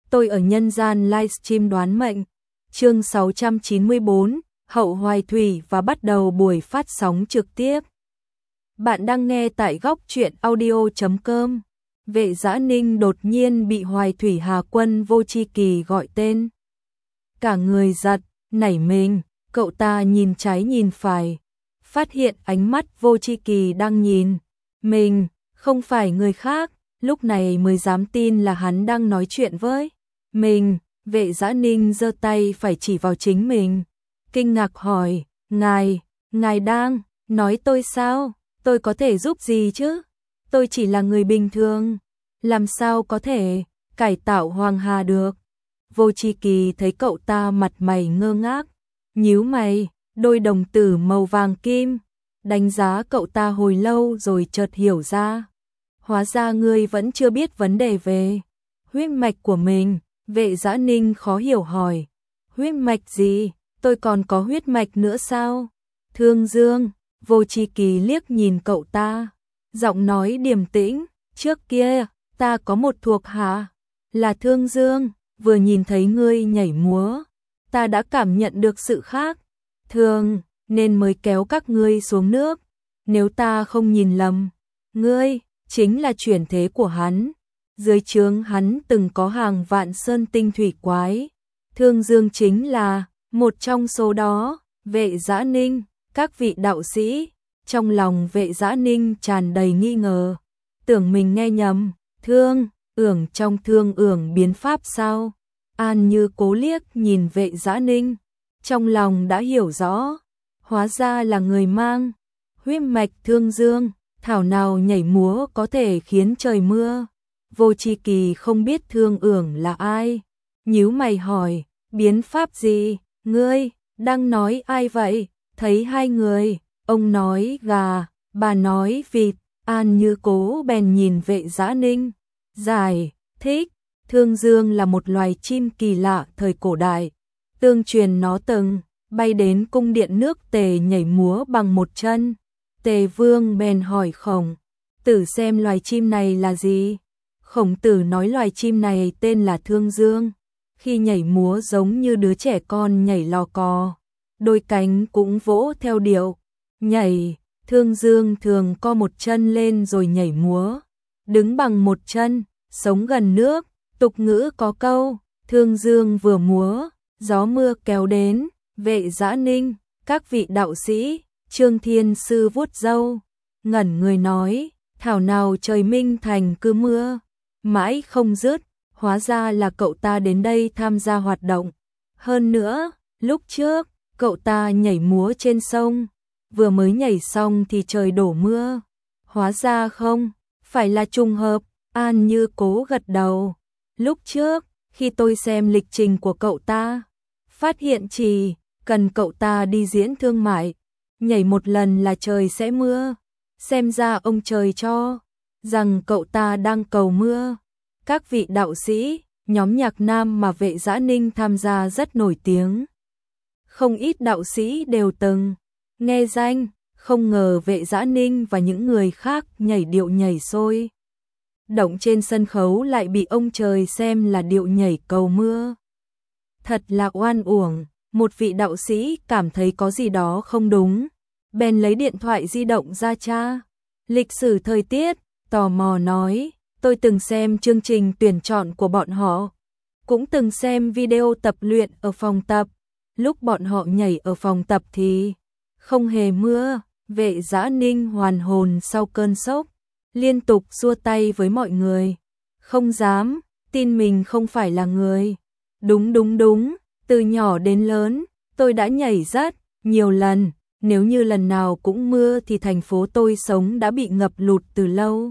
tôi ở nhân gian livestream đoán mệnh. Chương 694, Hậu Hoài Thủy và bắt đầu buổi phát sóng trực tiếp. Bạn đang nghe tại góc truyện audio.com. Vệ Dã Ninh đột nhiên bị Hoài Thủy Hà Quân Vô Chi Kỳ gọi tên. Cả người giật, nảy mình, cậu ta nhìn trái nhìn phải, phát hiện ánh mắt Vô Chi Kỳ đang nhìn mình, không phải người khác, lúc này mới dám tin là hắn đang nói chuyện với mình. Vệ Dã Ninh giơ tay phải chỉ vào chính mình, kinh ngạc hỏi, ngài đang nói tôi sao? Tôi có thể giúp gì chứ? Tôi chỉ là người bình thường, làm sao có thể cải tạo Hoàng Hà được? Vô Chi Kỳ thấy cậu ta mặt mày ngơ ngác, nhíu mày, đôi đồng tử màu vàng kim, đánh giá cậu ta hồi lâu rồi chợt hiểu ra. Hóa ra ngươi vẫn chưa biết vấn đề về huyết mạch của mình. Vệ Dã Ninh khó hiểu hỏi, huyết mạch gì? Tôi còn có huyết mạch nữa sao? Thương Dương. Vô Chi Kỳ liếc nhìn cậu ta, giọng nói điềm tĩnh, trước kia ta có một thuộc hạ là Thương Dương, vừa nhìn thấy ngươi nhảy múa, ta đã cảm nhận được sự khác thường nên mới kéo các ngươi xuống nước. Nếu ta không nhìn lầm, ngươi chính là chuyển thế của hắn. Dưới trướng hắn từng có hàng vạn sơn tinh thủy quái, Thương Dương chính là một trong số đó. Vệ Dã Ninh, các vị đạo sĩ, trong lòng Vệ Dã Ninh tràn đầy nghi ngờ, tưởng mình nghe nhầm. Thương trong Thương biến pháp sao? An Như Cố liếc nhìn Vệ Dã Ninh, trong lòng đã hiểu rõ, hóa ra là người mang huyết mạch Thương Dương, thảo nào nhảy múa có thể khiến trời mưa. Vô Chi Kỳ không biết Thương là ai, nhíu mày hỏi, biến pháp gì? Ngươi đang nói ai vậy? Thấy hai người, ông nói gà, bà nói vịt. An Như Cố bèn nhìn Vệ Dã Ninh, giải thích, Thương Dương là một loài chim kỳ lạ thời cổ đại, tương truyền nó từng bay đến cung điện nước Tề nhảy múa bằng một chân. Tề Vương bèn hỏi Khổng Tử xem loài chim này là gì. Khổng Tử nói loài chim này tên là Thương Dương, khi nhảy múa giống như đứa trẻ con nhảy lò cò, đôi cánh cũng vỗ theo điệu nhảy. Thương Dương thường co một chân lên rồi nhảy múa, đứng bằng một chân, sống gần nước. Tục ngữ có câu, Thương Dương vừa múa, gió mưa kéo đến. Vệ Dã Ninh, các vị đạo sĩ, Trương Thiên Sư vuốt râu, ngẩn người nói, thảo nào trời Minh Thành cứ mưa mãi không dứt, hóa ra là cậu ta đến đây tham gia hoạt động. Hơn nữa, lúc trước, cậu ta nhảy múa trên sông, vừa mới nhảy xong thì trời đổ mưa. Hóa ra không phải là trùng hợp. An Như Cố gật đầu. Lúc trước, khi tôi xem lịch trình của cậu ta, phát hiện chỉ cần cậu ta đi diễn thương mại, nhảy một lần là trời sẽ mưa. Xem ra ông trời cho rằng cậu ta đang cầu mưa. Các vị đạo sĩ, nhóm nhạc nam mà Vệ Dã Ninh tham gia rất nổi tiếng. Không ít đạo sĩ đều từng nghe danh, không ngờ Vệ Dã Ninh và những người khác nhảy điệu nhảy sôi động trên sân khấu lại bị ông trời xem là điệu nhảy cầu mưa. Thật là oan uổng. Một vị đạo sĩ cảm thấy có gì đó không đúng, bèn lấy điện thoại di động ra tra lịch sử thời tiết, tò mò nói, tôi từng xem chương trình tuyển chọn của bọn họ, cũng từng xem video tập luyện ở phòng tập. Lúc bọn họ nhảy ở phòng tập thì không hề mưa. Vệ Dã Ninh hoàn hồn sau cơn sốc, liên tục xua tay với mọi người, không dám tin mình không phải là người. Đúng, từ nhỏ đến lớn, tôi đã nhảy rất nhiều lần, nếu như lần nào cũng mưa thì thành phố tôi sống đã bị ngập lụt từ lâu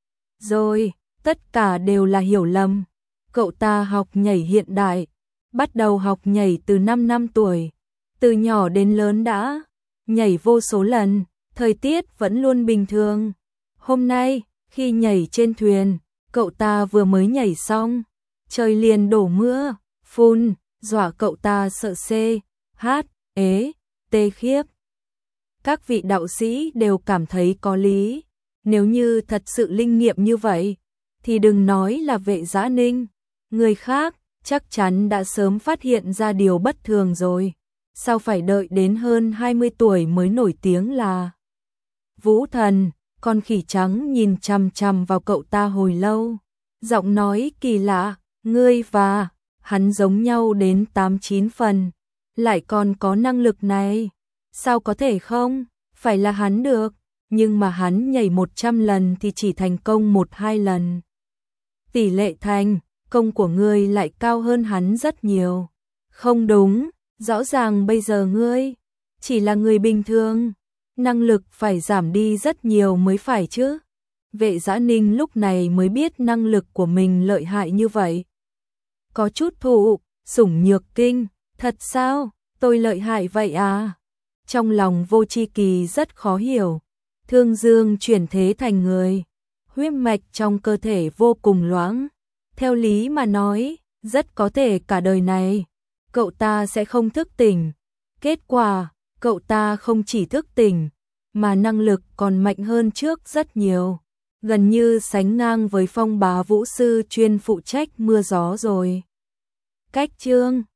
rồi. Tất cả đều là hiểu lầm. Cậu ta học nhảy hiện đại, bắt đầu học nhảy từ 5 năm tuổi, từ nhỏ đến lớn đã nhảy vô số lần, thời tiết vẫn luôn bình thường. Hôm nay, khi nhảy trên thuyền, cậu ta vừa mới nhảy xong, trời liền đổ mưa, phun, dọa cậu ta sợ tê khiếp. Các vị đạo sĩ đều cảm thấy có lý. Nếu như thật sự linh nghiệm như vậy, thì đừng nói là Vệ Dã Ninh, người khác chắc chắn đã sớm phát hiện ra điều bất thường rồi. Sao phải đợi đến hơn 20 tuổi mới nổi tiếng là Vũ Thần? Con khỉ trắng nhìn chằm chằm vào cậu ta hồi lâu. Giọng nói kỳ lạ, ngươi và hắn giống nhau đến 8-9 phần. Lại còn có năng lực này. Sao có thể không? Phải là hắn được. Nhưng mà hắn nhảy 100 lần thì chỉ thành công 1-2 lần. Tỷ lệ thành công của ngươi lại cao hơn hắn rất nhiều. Không đúng, rõ ràng bây giờ ngươi chỉ là người bình thường. Năng lực phải giảm đi rất nhiều mới phải chứ. Vệ Dã Ninh lúc này mới biết năng lực của mình lợi hại như vậy. Có chút thụ sủng nhược kinh, thật sao? Tôi lợi hại vậy à? Trong lòng Vô Chi Kỳ rất khó hiểu. Thương Dương chuyển thế thành người, huyết mạch trong cơ thể vô cùng loãng. Theo lý mà nói, rất có thể cả đời này cậu ta sẽ không thức tỉnh. Kết quả, cậu ta không chỉ thức tỉnh, mà năng lực còn mạnh hơn trước rất nhiều. Gần như sánh ngang với Phong Bá Vũ sư chuyên phụ trách mưa gió rồi. Cách chương